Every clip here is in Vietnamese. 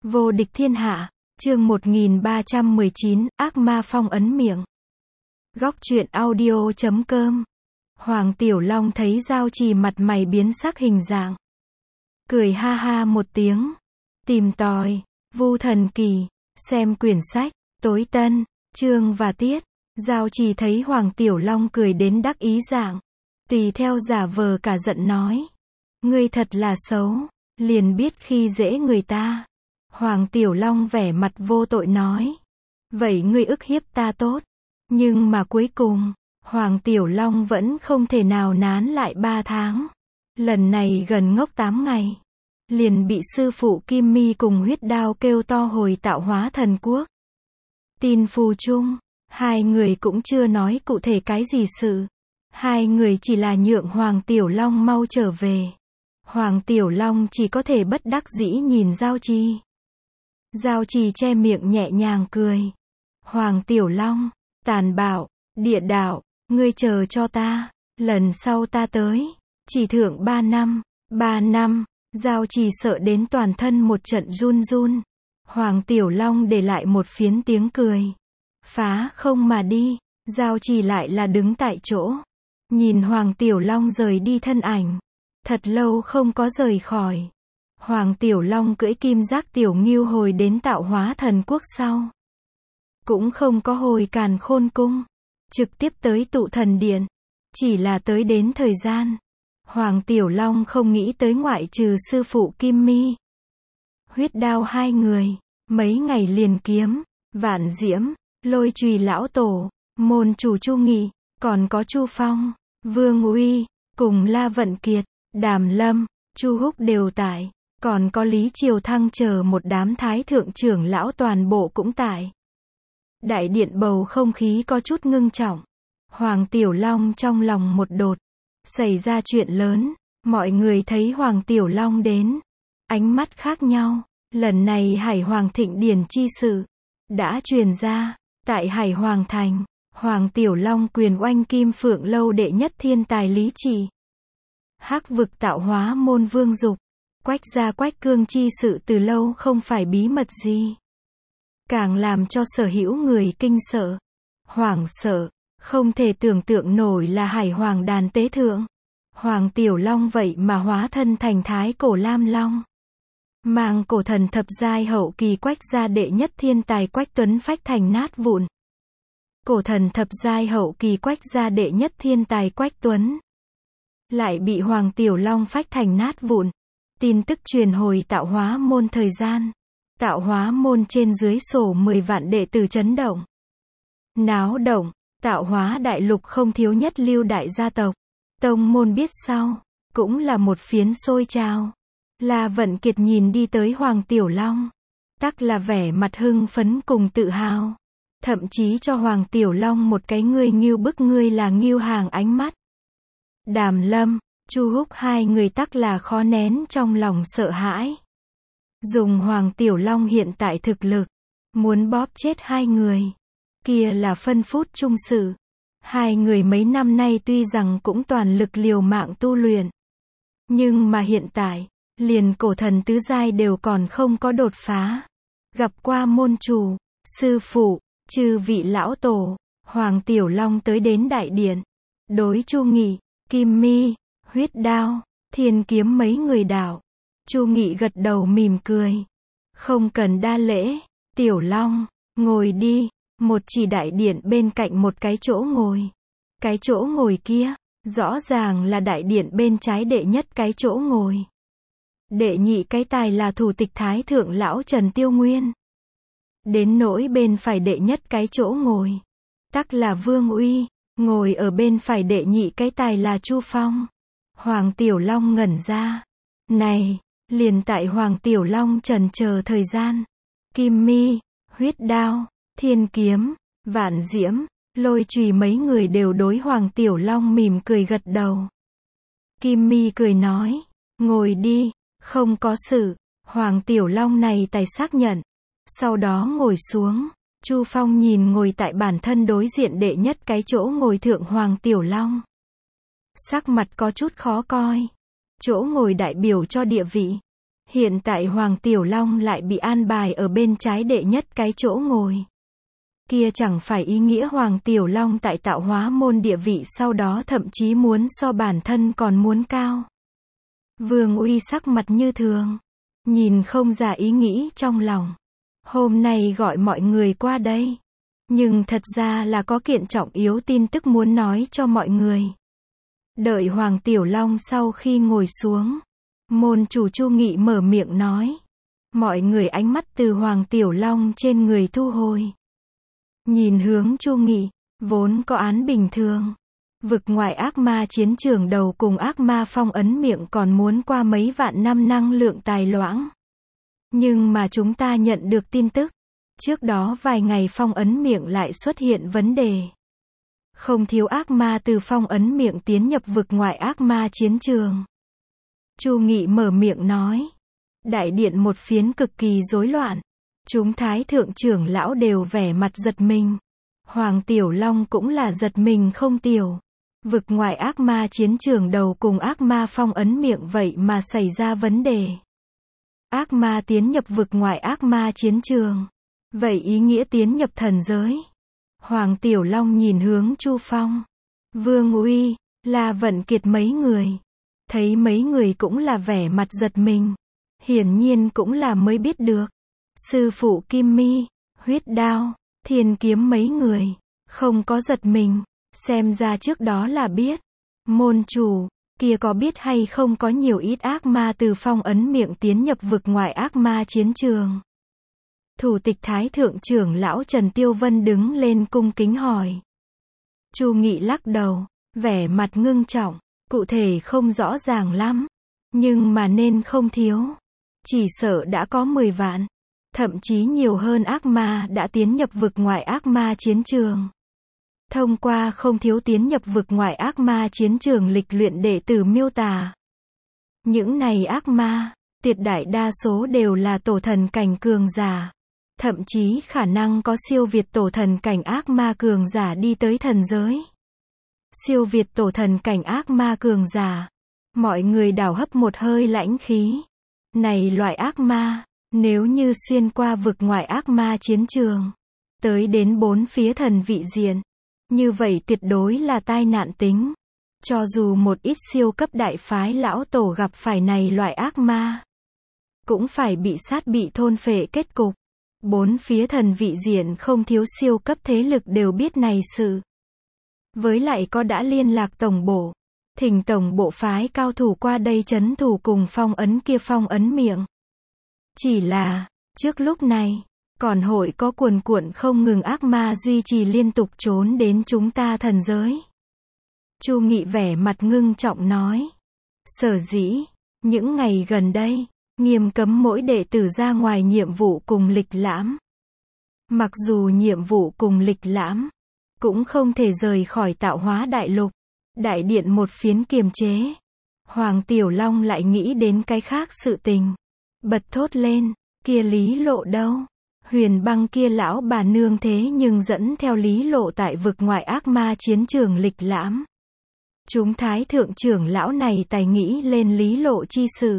Vô địch thiên hạ, chương 1319, ác ma phong ấn miệng. Góc truyện audio.com. Hoàng Tiểu Long thấy Giao Trì mặt mày biến sắc hình dạng. Cười ha ha một tiếng. Tìm tòi, Vu Thần Kỳ, xem quyển sách, tối tân, chương và tiết. Giao Trì thấy Hoàng Tiểu Long cười đến đắc ý dạng. Tùy theo giả vờ cả giận nói. Ngươi thật là xấu, liền biết khi dễ người ta. Hoàng Tiểu Long vẻ mặt vô tội nói. Vậy ngươi ức hiếp ta tốt. Nhưng mà cuối cùng, Hoàng Tiểu Long vẫn không thể nào nán lại 3 tháng. Lần này gần ngốc 8 ngày. Liền bị sư phụ Kim Mi cùng huyết đao kêu to hồi Tạo Hóa Thần Quốc. Tin phù chung, hai người cũng chưa nói cụ thể cái gì sự. Hai người chỉ là nhượng Hoàng Tiểu Long mau trở về. Hoàng Tiểu Long chỉ có thể bất đắc dĩ nhìn Giao Trì. Giao Trì che miệng nhẹ nhàng cười. Hoàng Tiểu Long, tàn bạo, địa đạo, ngươi chờ cho ta, lần sau ta tới, chỉ thưởng 3 năm, 3 năm, Giao Trì sợ đến toàn thân một trận run run. Hoàng Tiểu Long để lại một phiến tiếng cười. Phá không mà đi, Giao Trì lại là đứng tại chỗ. Nhìn Hoàng Tiểu Long rời đi thân ảnh. Thật lâu không có rời khỏi. Hoàng Tiểu Long cưỡi kim giác tiểu ngưu hồi đến Tạo Hóa Thần Quốc sau. Cũng không có hồi Càn Khôn Cung. Trực tiếp tới Tụ Thần Điện. Chỉ là tới đến thời gian. Hoàng Tiểu Long không nghĩ tới ngoại trừ sư phụ Kim Mi. Huyết đao hai người. Mấy ngày liền kiếm. Vạn Diễm. Lôi Chùy lão tổ. Môn chủ Chu Nghị. Còn có Chu Phong. Vương Uy. Cùng La Vận Kiệt. Đàm Lâm. Chu Húc đều tại. Còn có Lý Triều Thăng chờ một đám thái thượng trưởng lão toàn bộ cũng tại. Đại điện bầu không khí có chút ngưng trọng. Hoàng Tiểu Long trong lòng một đột. Xảy ra chuyện lớn. Mọi người thấy Hoàng Tiểu Long đến. Ánh mắt khác nhau. Lần này Hải Hoàng thịnh điển chi sự. Đã truyền ra. Tại Hải Hoàng Thành. Hoàng Tiểu Long quyền oanh Kim Phượng Lâu đệ nhất thiên tài Lý Trì. Hắc vực Tạo Hóa môn Vương Dục. Quách gia Quách Cương chi sự từ lâu không phải bí mật gì. Càng làm cho sở hữu người kinh sợ. Hoảng sợ. Không thể tưởng tượng nổi là Hải Hoàng đàn tế thượng. Hoàng Tiểu Long vậy mà hóa thân thành thái cổ Lam Long. Mang cổ thần thập giai hậu kỳ Quách gia đệ nhất thiên tài Quách Tuấn phách thành nát vụn. Cổ thần thập giai hậu kỳ Quách gia đệ nhất thiên tài Quách Tuấn. Lại bị Hoàng Tiểu Long phách thành nát vụn. Tin tức truyền hồi Tạo Hóa môn thời gian. Tạo Hóa môn trên dưới sổ 10 vạn đệ tử chấn động. Náo động, Tạo Hóa đại lục không thiếu nhất lưu đại gia tộc. Tông môn biết sau, cũng là một phiến sôi trào. La Vận Kiệt nhìn đi tới Hoàng Tiểu Long. Tắc là vẻ mặt hưng phấn cùng tự hào. Thậm chí cho Hoàng Tiểu Long một cái ngươi ngưu bức ngươi là ngưu hàng ánh mắt. Đàm Lâm, Chu Húc hai người tắc là khó nén trong lòng sợ hãi. Dùng Hoàng Tiểu Long hiện tại thực lực, muốn bóp chết hai người. Kia là phân phút chung sự. Hai người mấy năm nay tuy rằng cũng toàn lực liều mạng tu luyện. Nhưng mà hiện tại, liền cổ thần tứ giai đều còn không có đột phá. Gặp qua môn chủ, sư phụ, chư vị lão tổ, Hoàng Tiểu Long tới đến đại điện. Đối Chu Nghị, Kim Mi, huyết đao, thiên kiếm mấy người đạo. Chu Nghị gật đầu mỉm cười. Không cần đa lễ, Tiểu Long, ngồi đi. Một chỉ đại điện bên cạnh một cái chỗ ngồi. Cái chỗ ngồi kia, rõ ràng là đại điện bên trái đệ nhất cái chỗ ngồi. Đệ nhị cái tài là thủ tịch thái thượng lão Trần Tiêu Nguyên. Đến nỗi bên phải đệ nhất cái chỗ ngồi. Tắc là Vương Uy, ngồi ở bên phải đệ nhị cái tài là Chu Phong. Hoàng Tiểu Long ngẩn ra. Này, liền tại Hoàng Tiểu Long trần chờ thời gian. Kim Mi, huyết đao, thiên kiếm, vạn diễm, lôi chùy mấy người đều đối Hoàng Tiểu Long mỉm cười gật đầu. Kim Mi cười nói. Ngồi đi, không có sự. Hoàng Tiểu Long này tài xác nhận. Sau đó ngồi xuống. Chu Phong nhìn ngồi tại bản thân đối diện đệ nhất cái chỗ ngồi thượng Hoàng Tiểu Long. Sắc mặt có chút khó coi. Chỗ ngồi đại biểu cho địa vị. Hiện tại Hoàng Tiểu Long lại bị an bài ở bên trái đệ nhất cái chỗ ngồi. Kia chẳng phải ý nghĩa Hoàng Tiểu Long tại Tạo Hóa môn địa vị sau đó thậm chí muốn so bản thân còn muốn cao. Vương Uy sắc mặt như thường, nhìn không ra ý nghĩ trong lòng. Hôm nay gọi mọi người qua đây, nhưng thật ra là có kiện trọng yếu tin tức muốn nói cho mọi người. Đợi Hoàng Tiểu Long sau khi ngồi xuống, môn chủ Chu Nghị mở miệng nói. Mọi người ánh mắt từ Hoàng Tiểu Long trên người thu hồi. Nhìn hướng Chu Nghị, vốn có án bình thường. Vực ngoại ác ma chiến trường đầu cùng ác ma phong ấn miệng còn muốn qua mấy vạn năm năng lượng tài loãng. Nhưng mà chúng ta nhận được tin tức. Trước đó vài ngày phong ấn miệng lại xuất hiện vấn đề. Không thiếu ác ma từ phong ấn miệng tiến nhập vực ngoại ác ma chiến trường. Chu Nghị mở miệng nói. Đại điện một phiến cực kỳ rối loạn. Chúng thái thượng trưởng lão đều vẻ mặt giật mình. Hoàng Tiểu Long cũng là giật mình không tiểu. Vực ngoại ác ma chiến trường đầu cùng ác ma phong ấn miệng vậy mà xảy ra vấn đề. Ác ma tiến nhập vực ngoại ác ma chiến trường. Vậy ý nghĩa tiến nhập thần giới. Hoàng Tiểu Long nhìn hướng Chu Phong, Vương Uy, La Vận Kiệt mấy người. Thấy mấy người cũng là vẻ mặt giật mình. Hiển nhiên cũng là mới biết được. Sư phụ Kim Mi, Huyết Đao, Thiên Kiếm mấy người. Không có giật mình. Xem ra trước đó là biết. Môn chủ, kia có biết hay không có nhiều ít ác ma từ phong ấn miệng tiến nhập vực ngoại ác ma chiến trường. Thủ tịch Thái Thượng trưởng lão Trần Tiêu Vân đứng lên cung kính hỏi. Chu Nghị lắc đầu, vẻ mặt ngưng trọng, cụ thể không rõ ràng lắm, nhưng mà nên không thiếu. Chỉ sợ đã có 10 vạn, thậm chí nhiều hơn ác ma đã tiến nhập vực ngoại ác ma chiến trường. Thông qua không thiếu tiến nhập vực ngoại ác ma chiến trường lịch luyện đệ tử miêu tả. Những này ác ma, tuyệt đại đa số đều là tổ thần cảnh cường giả. Thậm chí khả năng có siêu việt tổ thần cảnh ác ma cường giả đi tới thần giới. Siêu việt tổ thần cảnh ác ma cường giả. Mọi người đảo hấp một hơi lãnh khí. Này loại ác ma, nếu như xuyên qua vực ngoại ác ma chiến trường, tới đến 4 phía thần vị diện, như vậy tuyệt đối là tai nạn tính. Cho dù một ít siêu cấp đại phái lão tổ gặp phải này loại ác ma, cũng phải bị sát bị thôn phệ kết cục. 4 phía thần vị diện không thiếu siêu cấp thế lực đều biết này sự. Với lại có đã liên lạc tổng bộ, thỉnh tổng bộ phái cao thủ qua đây trấn thủ cùng phong ấn kia phong ấn miệng. Chỉ là, trước lúc này, còn hội có cuồn cuộn không ngừng ác ma duy trì liên tục trốn đến chúng ta thần giới. Chu Nghị vẻ mặt ngưng trọng nói. Sở dĩ, những ngày gần đây, nghiêm cấm mỗi đệ tử ra ngoài nhiệm vụ cùng lịch lãm. Mặc dù nhiệm vụ cùng lịch lãm, cũng không thể rời khỏi Tạo Hóa đại lục. Đại điện một phiến kiềm chế. Hoàng Tiểu Long lại nghĩ đến cái khác sự tình. Bật thốt lên, kia Lý Lộ đâu? Huyền Băng kia lão bà nương thế nhưng dẫn theo Lý Lộ tại vực ngoại ác ma chiến trường lịch lãm. Chúng thái thượng trưởng lão này tài nghĩ lên Lý Lộ chi sự.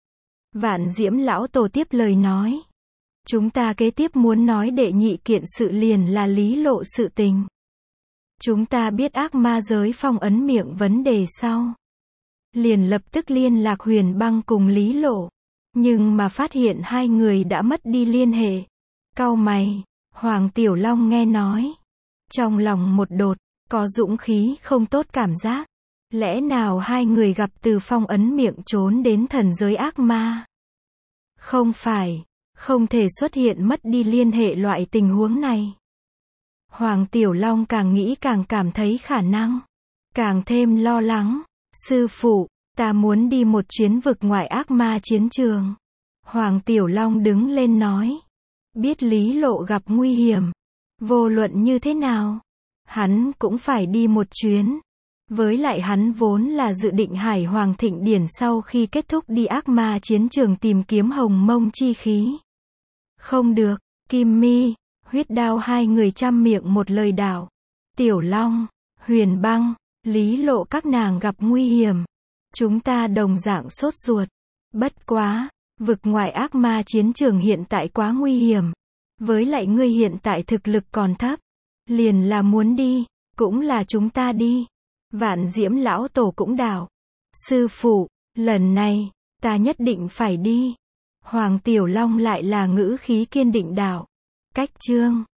Vạn Diễm lão tổ tiếp lời nói. Chúng ta kế tiếp muốn nói đệ nhị kiện sự liền là Lý Lộ sự tình. Chúng ta biết ác ma giới phong ấn miệng vấn đề sau. Liền lập tức liên lạc Huyền Băng cùng Lý Lộ. Nhưng mà phát hiện hai người đã mất đi liên hệ. Cau mày, Hoàng Tiểu Long nghe nói. Trong lòng một đột, có dũng khí không tốt cảm giác. Lẽ nào hai người gặp từ phong ấn miệng trốn đến thần giới ác ma? Không phải, không thể xuất hiện mất đi liên hệ loại tình huống này. Hoàng Tiểu Long càng nghĩ càng cảm thấy khả năng. Càng thêm lo lắng. Sư phụ, ta muốn đi một chuyến vực ngoại ác ma chiến trường. Hoàng Tiểu Long đứng lên nói. Biết Lý Lộ gặp nguy hiểm. Vô luận như thế nào, hắn cũng phải đi một chuyến. Với lại hắn vốn là dự định Hải Hoàng Thịnh Điển sau khi kết thúc đi ác ma chiến trường tìm kiếm hồng mông chi khí. Không được, Kim Mi, Huyết Đao hai người trăm miệng một lời đảo. Tiểu Long, Huyền Băng, Lý Lộ các nàng gặp nguy hiểm. Chúng ta đồng dạng sốt ruột. Bất quá, Vực ngoại ác ma chiến trường hiện tại quá nguy hiểm. Với lại ngươi hiện tại thực lực còn thấp. Liền là muốn đi, cũng là chúng ta đi. Vạn Diễm lão tổ cũng đảo. Sư phụ, lần này, ta nhất định phải đi. Hoàng Tiểu Long lại là ngữ khí kiên định đảo. Cách chương